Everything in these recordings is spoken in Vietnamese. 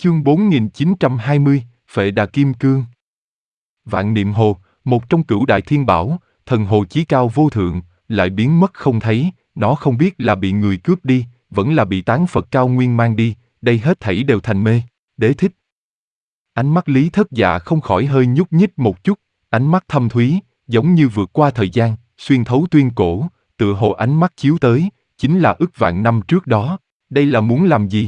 Chương 4920, Phệ Đà Kim Cương. Vạn Niệm Hồ, một trong cửu đại thiên bảo, thần hồ chí cao vô thượng, lại biến mất không thấy, nó không biết là bị người cướp đi, vẫn là bị tán Phật cao nguyên mang đi, đây hết thảy đều thành mê. Đế thích. Ánh mắt Lý Thất Dạ không khỏi hơi nhúc nhích một chút, ánh mắt thâm thúy, giống như vượt qua thời gian, xuyên thấu tuyên cổ, tựa hồ ánh mắt chiếu tới, chính là ức vạn năm trước đó, đây là muốn làm gì?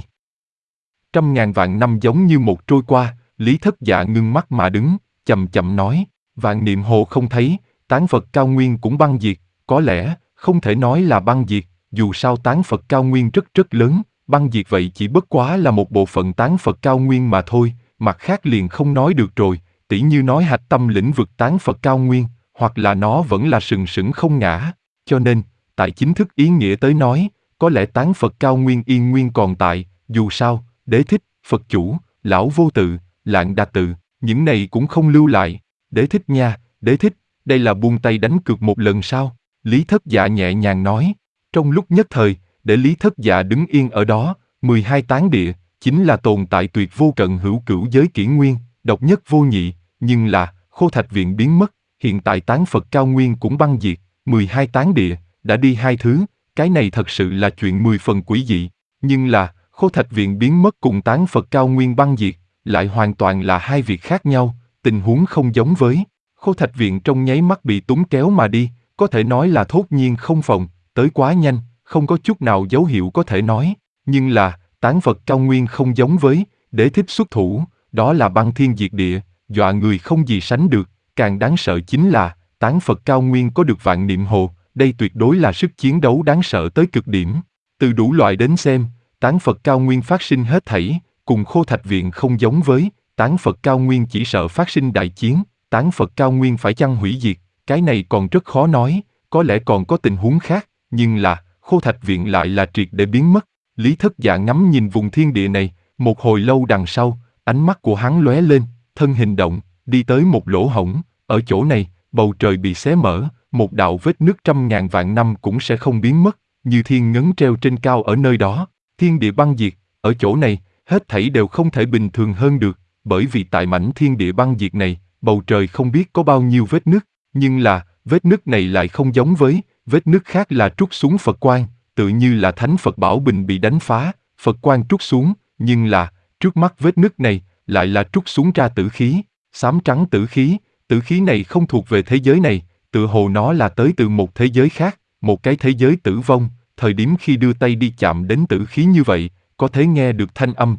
Trăm ngàn vạn năm giống như một trôi qua, Lý Thất Dạ ngưng mắt mà đứng, chậm chậm nói, Vạn Niệm Hồ không thấy, tán Phật cao nguyên cũng băng diệt, có lẽ, không thể nói là băng diệt, dù sao tán Phật cao nguyên rất rất lớn, băng diệt vậy chỉ bất quá là một bộ phận tán Phật cao nguyên mà thôi, mặt khác liền không nói được rồi, tỉ như nói hạch tâm lĩnh vực tán Phật cao nguyên, hoặc là nó vẫn là sừng sững không ngã, cho nên, tại chính thức ý nghĩa tới nói, có lẽ tán Phật cao nguyên yên nguyên còn tại, dù sao, Đế thích, Phật chủ, Lão Vô Tự, Lạng Đà Tự, những này cũng không lưu lại. Đế thích nha, Đế thích, đây là buông tay đánh cược một lần sao? Lý Thất Dạ nhẹ nhàng nói. Trong lúc nhất thời, để Lý Thất Dạ đứng yên ở đó, 12 tán địa, chính là tồn tại tuyệt vô cận hữu cửu giới kỷ nguyên, độc nhất vô nhị, nhưng là, Khô Thạch Viện biến mất, hiện tại tán Phật cao nguyên cũng băng diệt, 12 tán địa, đã đi hai thứ, cái này thật sự là chuyện 10 phần quỷ dị, nhưng là, Khô Thạch Viện biến mất cùng tán Phật cao nguyên băng diệt, lại hoàn toàn là hai việc khác nhau, tình huống không giống với. Khô Thạch Viện trong nháy mắt bị túng kéo mà đi, có thể nói là thốt nhiên không phòng, tới quá nhanh, không có chút nào dấu hiệu có thể nói. Nhưng là, tán Phật cao nguyên không giống với, Đế thích xuất thủ, đó là băng thiên diệt địa, dọa người không gì sánh được, càng đáng sợ chính là, tán Phật cao nguyên có được Vạn Niệm Hồ, đây tuyệt đối là sức chiến đấu đáng sợ tới cực điểm. Từ đủ loại đến xem, tán Phật cao nguyên phát sinh hết thảy, cùng Khô Thạch Viện không giống với, tán Phật cao nguyên chỉ sợ phát sinh đại chiến, tán Phật cao nguyên phải chăng hủy diệt, cái này còn rất khó nói, có lẽ còn có tình huống khác, nhưng là, Khô Thạch Viện lại là triệt để biến mất. Lý Thất Dạ ngắm nhìn vùng thiên địa này, một hồi lâu đằng sau, ánh mắt của hắn lóe lên, thân hình động, đi tới một lỗ hổng, ở chỗ này, bầu trời bị xé mở, một đạo vết nứt trăm ngàn vạn năm cũng sẽ không biến mất, như thiên ngấn treo trên cao ở nơi đó, thiên địa băng diệt, ở chỗ này, hết thảy đều không thể bình thường hơn được, bởi vì tại mảnh thiên địa băng diệt này, bầu trời không biết có bao nhiêu vết nứt, nhưng là, vết nứt này lại không giống với, vết nứt khác là trút xuống Phật quang, tự như là thánh Phật bảo bình bị đánh phá, Phật quang trút xuống, nhưng là, trước mắt vết nứt này, lại là trút xuống ra tử khí, xám trắng tử khí này không thuộc về thế giới này, tựa hồ nó là tới từ một thế giới khác, một cái thế giới tử vong, thời điểm khi đưa tay đi chạm đến tử khí như vậy, có thể nghe được thanh âm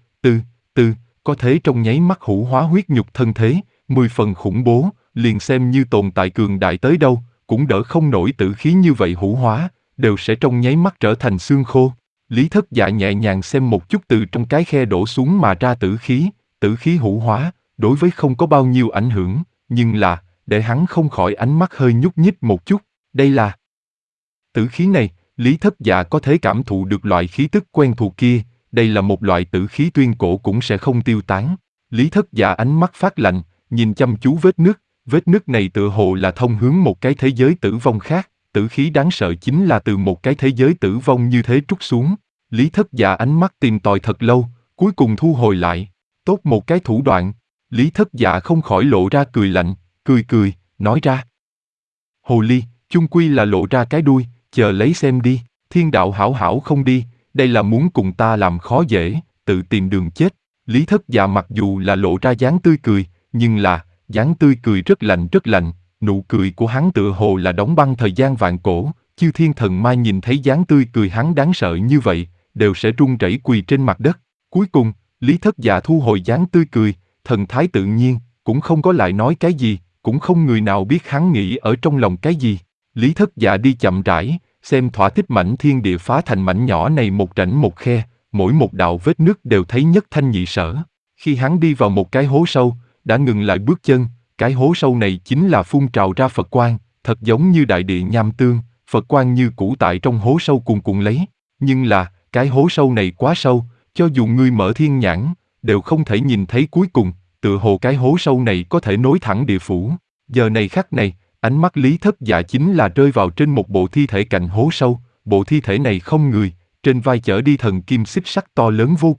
tư, có thể trong nháy mắt hủ hóa huyết nhục thân thế, 10 phần khủng bố, liền xem như tồn tại cường đại tới đâu, cũng đỡ không nổi tử khí như vậy hủ hóa, đều sẽ trong nháy mắt trở thành xương khô. Lý Thất Dạ nhẹ nhàng xem một chút từ trong cái khe đổ xuống mà ra tử khí hủ hóa, đối với không có bao nhiêu ảnh hưởng, nhưng là, để hắn không khỏi ánh mắt hơi nhúc nhích một chút, đây là tử khí này, Lý Thất Dạ có thể cảm thụ được loại khí tức quen thuộc kia, đây là một loại tử khí tuyên cổ cũng sẽ không tiêu tán. Lý Thất Dạ ánh mắt phát lạnh, nhìn chăm chú vết nứt này tựa hồ là thông hướng một cái thế giới tử vong khác, tử khí đáng sợ chính là từ một cái thế giới tử vong như thế trút xuống. Lý Thất Dạ ánh mắt tìm tòi thật lâu, cuối cùng thu hồi lại, tốt một cái thủ đoạn. Lý Thất Dạ không khỏi lộ ra cười lạnh, cười, nói ra. Hồ ly, chung quy là lộ ra cái đuôi, chờ lấy xem đi, thiên đạo hảo hảo không đi, đây là muốn cùng ta làm khó dễ, tự tìm đường chết. Lý Thất Dạ mặc dù là lộ ra dáng tươi cười, nhưng là, dáng tươi cười rất lạnh, nụ cười của hắn tựa hồ là đóng băng thời gian vạn cổ, chư thiên thần mai nhìn thấy dáng tươi cười hắn đáng sợ như vậy, đều sẽ run rẩy quỳ trên mặt đất. Cuối cùng, Lý Thất Dạ thu hồi dáng tươi cười, thần thái tự nhiên, cũng không có lại nói cái gì, cũng không người nào biết hắn nghĩ ở trong lòng cái gì. Lý Thất Dạ đi chậm rãi, xem thỏa thích mảnh thiên địa phá thành mảnh nhỏ này một rãnh một khe, mỗi một đạo vết nứt đều thấy nhất thanh nhị sở. Khi hắn đi vào một cái hố sâu, đã ngừng lại bước chân, cái hố sâu này chính là phun trào ra Phật quang, thật giống như đại địa nham tương, Phật quang như cũ tại trong hố sâu cuồn cuộn lấy. Nhưng là, cái hố sâu này quá sâu, cho dù ngươi mở thiên nhãn, đều không thể nhìn thấy cuối cùng, tựa hồ cái hố sâu này có thể nối thẳng địa phủ. Giờ này khắc này, ánh mắt Lý Thất Dạ chính là rơi vào trên một bộ thi thể cạnh hố sâu, bộ thi thể này không người, trên vai chở đi thần kim xích sắt to lớn vô cùng,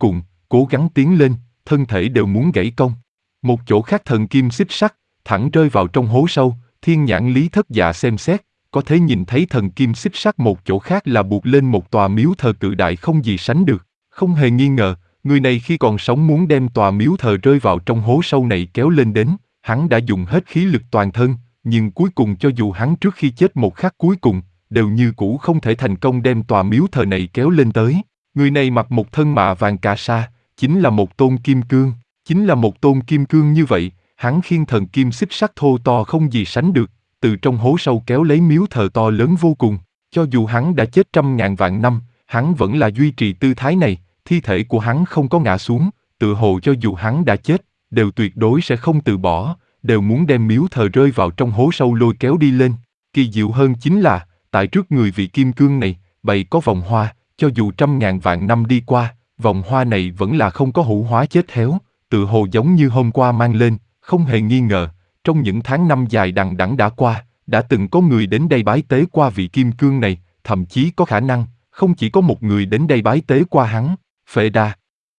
cố gắng tiến lên, thân thể đều muốn gãy cong. Một chỗ khác thần kim xích sắt, thẳng rơi vào trong hố sâu, thiên nhãn Lý Thất Dạ xem xét, có thể nhìn thấy thần kim xích sắt một chỗ khác là buộc lên một tòa miếu thờ cự đại không gì sánh được. Không hề nghi ngờ, người này khi còn sống muốn đem tòa miếu thờ rơi vào trong hố sâu này kéo lên đến, hắn đã dùng hết khí lực toàn thân, nhưng cuối cùng cho dù hắn trước khi chết một khắc cuối cùng, đều như cũ không thể thành công đem tòa miếu thờ này kéo lên tới. Người này mặc một thân mạ vàng cà sa, chính là một tôn kim cương. Chính là một tôn kim cương như vậy, hắn khiêng thần kim xích sắt thô to không gì sánh được, từ trong hố sâu kéo lấy miếu thờ to lớn vô cùng. Cho dù hắn đã chết trăm ngàn vạn năm, hắn vẫn là duy trì tư thái này, thi thể của hắn không có ngã xuống, tựa hồ cho dù hắn đã chết, đều tuyệt đối sẽ không từ bỏ, đều muốn đem miếu thờ rơi vào trong hố sâu lôi kéo đi lên. Kỳ diệu hơn chính là, tại trước người vị kim cương này, bày có vòng hoa, cho dù trăm ngàn vạn năm đi qua, vòng hoa này vẫn là không có hủ hóa chết héo, tựa hồ giống như hôm qua mang lên, không hề nghi ngờ, trong những tháng năm dài đằng đẵng đã qua, đã từng có người đến đây bái tế qua vị kim cương này, thậm chí có khả năng, không chỉ có một người đến đây bái tế qua hắn. Phệ Đà.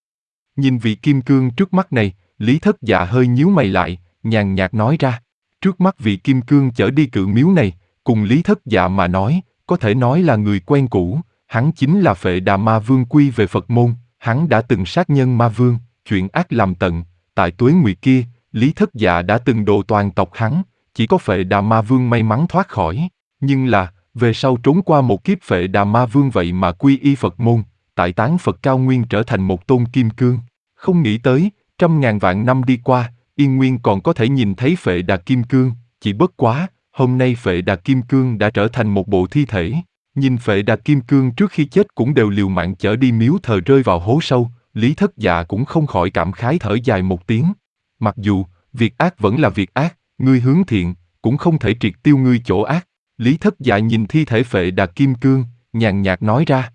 Nhìn vị kim cương trước mắt này, Lý Thất Dạ hơi nhíu mày lại, nhàn nhạt nói ra. Trước mắt vị kim cương chở đi cự miếu này, cùng Lý Thất Dạ mà nói, có thể nói là người quen cũ, hắn chính là Phệ Đà Ma Vương quy về Phật môn, hắn đã từng sát nhân Ma Vương, chuyện ác làm tận, tại tuế nguyệt kia, Lý Thất Dạ đã từng độ toàn tộc hắn, chỉ có Phệ Đà Ma Vương may mắn thoát khỏi, nhưng là, về sau trốn qua một kiếp Phệ Đà Ma Vương vậy mà quy y Phật môn, tại tán Phật cao nguyên trở thành một tôn kim cương. Không nghĩ tới, trăm ngàn vạn năm đi qua, Yên Nguyên còn có thể nhìn thấy Phệ Đà Kim Cương, chỉ bất quá, hôm nay Phệ Đà Kim Cương đã trở thành một bộ thi thể. Nhìn Phệ Đà Kim Cương trước khi chết cũng đều liều mạng chở đi miếu thờ rơi vào hố sâu, Lý Thất Dạ cũng không khỏi cảm khái thở dài một tiếng. Mặc dù, việc ác vẫn là việc ác, ngươi hướng thiện, cũng không thể triệt tiêu ngươi chỗ ác. Lý Thất Dạ nhìn thi thể Phệ Đà Kim Cương, nhàn nhạt nói ra.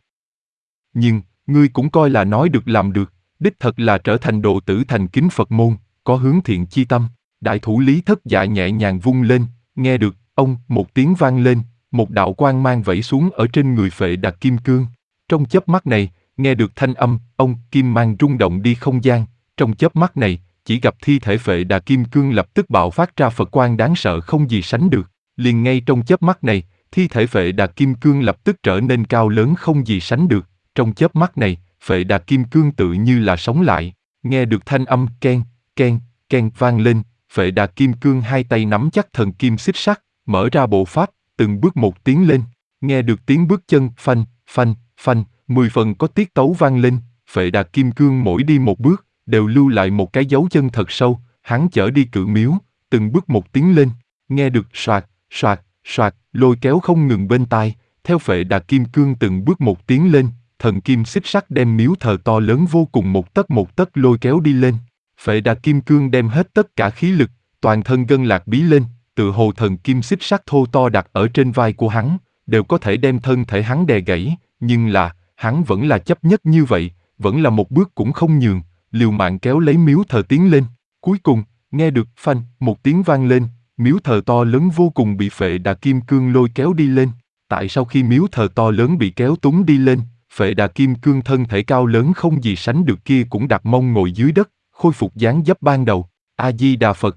Nhưng, ngươi cũng coi là nói được làm được, đích thật là trở thành độ tử thành kính Phật môn, có hướng thiện chi tâm. Đại thủ Lý Thất Dạ nhẹ nhàng vung lên, nghe được, ông, một tiếng vang lên, một đạo quang mang vẩy xuống ở trên người Phệ Đà Kim Cương. Trong chớp mắt này, nghe được thanh âm, ông, kim mang rung động đi không gian, trong chớp mắt này, chỉ gặp thi thể Phệ Đà Kim Cương lập tức bạo phát ra Phật quang đáng sợ không gì sánh được. Liền ngay trong chớp mắt này, thi thể Phệ Đà Kim Cương lập tức trở nên cao lớn không gì sánh được. Trong chớp mắt này, Phệ Đà Kim Cương tự như là sống lại, nghe được thanh âm keng, keng, keng vang lên, Phệ Đà Kim Cương hai tay nắm chắc thần kim xích sắt, mở ra bộ pháp, từng bước một tiến lên, nghe được tiếng bước chân phanh, phanh, phanh, 10 phần có tiết tấu vang lên, Phệ Đà Kim Cương mỗi đi một bước, đều lưu lại một cái dấu chân thật sâu, hắn chở đi cự miếu, từng bước một tiến lên, nghe được soạt, soạt, soạt, lôi kéo không ngừng bên tai, theo Phệ Đà Kim Cương từng bước một tiến lên, thần kim xích sắt đem miếu thờ to lớn vô cùng một tấc lôi kéo đi lên. Phệ Đà Kim Cương đem hết tất cả khí lực, toàn thân gân lạc bí lên, tự hồ thần kim xích sắt thô to đặt ở trên vai của hắn, đều có thể đem thân thể hắn đè gãy, nhưng là, hắn vẫn là chấp nhất như vậy, vẫn là một bước cũng không nhường, liều mạng kéo lấy miếu thờ tiến lên. Cuối cùng, nghe được phanh, một tiếng vang lên, miếu thờ to lớn vô cùng bị Phệ Đà Kim Cương lôi kéo đi lên. Tại sau khi miếu thờ to lớn bị kéo túng đi lên, Phệ Đà Kim Cương thân thể cao lớn không gì sánh được kia cũng đặt mông ngồi dưới đất, khôi phục dáng dấp ban đầu. A Di Đà Phật.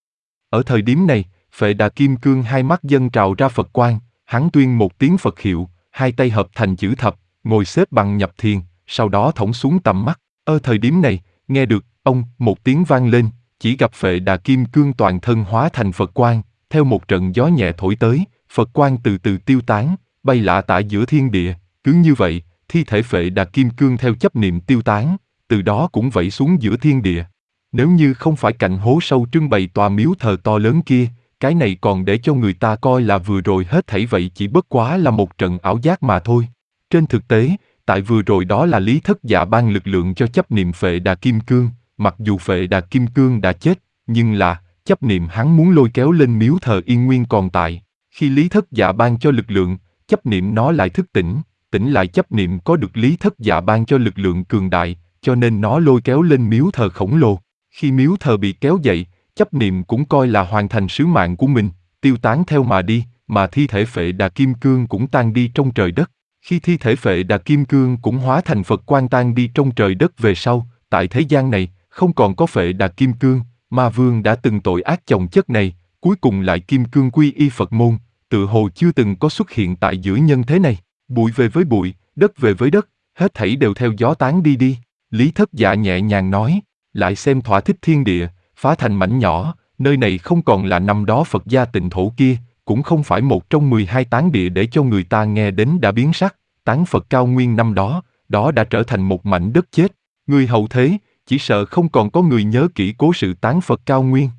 Ở thời điểm này, Phệ Đà Kim Cương hai mắt dâng trào ra Phật quang, hắn tuyên một tiếng Phật hiệu, hai tay hợp thành chữ thập, ngồi xếp bằng nhập thiền, sau đó thõng xuống tầm mắt. Ở thời điểm này, nghe được ông một tiếng vang lên, chỉ gặp Phệ Đà Kim Cương toàn thân hóa thành Phật quang, theo một trận gió nhẹ thổi tới, Phật quang từ từ tiêu tán, bay lả tả giữa thiên địa. Cứ như vậy, thi thể Phệ Đà Kim Cương theo chấp niệm tiêu tán, từ đó cũng vẩy xuống giữa thiên địa. Nếu như không phải cạnh hố sâu trưng bày tòa miếu thờ to lớn kia, cái này còn để cho người ta coi là vừa rồi hết thảy vậy chỉ bất quá là một trận ảo giác mà thôi. Trên thực tế, tại vừa rồi đó là Lý Thất Dạ ban lực lượng cho chấp niệm Phệ Đà Kim Cương, mặc dù Phệ Đà Kim Cương đã chết, nhưng là, chấp niệm hắn muốn lôi kéo lên miếu thờ Yên Nguyên còn tại. Khi Lý Thất Dạ ban cho lực lượng, chấp niệm nó lại thức tỉnh, tỉnh lại chấp niệm có được Lý Thất Dạ ban cho lực lượng cường đại, cho nên nó lôi kéo lên miếu thờ khổng lồ. Khi miếu thờ bị kéo dậy, chấp niệm cũng coi là hoàn thành sứ mạng của mình, tiêu tán theo mà đi, mà thi thể Phệ Đà Kim Cương cũng tan đi trong trời đất. Khi thi thể Phệ Đà Kim Cương cũng hóa thành Phật quang tan đi trong trời đất về sau, tại thế gian này, không còn có Phệ Đà Kim Cương, ma vương đã từng tội ác chồng chất này, cuối cùng lại kim cương quy y Phật môn, tự hồ chưa từng có xuất hiện tại giữa nhân thế này. Bụi về với bụi, đất về với đất, hết thảy đều theo gió tán đi đi. Lý Thất Dạ nhẹ nhàng nói, lại xem thỏa thích thiên địa, phá thành mảnh nhỏ, nơi này không còn là năm đó Phật gia tịnh thổ kia, cũng không phải một trong 12 tán địa để cho người ta nghe đến đã biến sắc, tán Phật cao nguyên năm đó, đó đã trở thành một mảnh đất chết. Người hậu thế, chỉ sợ không còn có người nhớ kỹ cố sự tán Phật cao nguyên.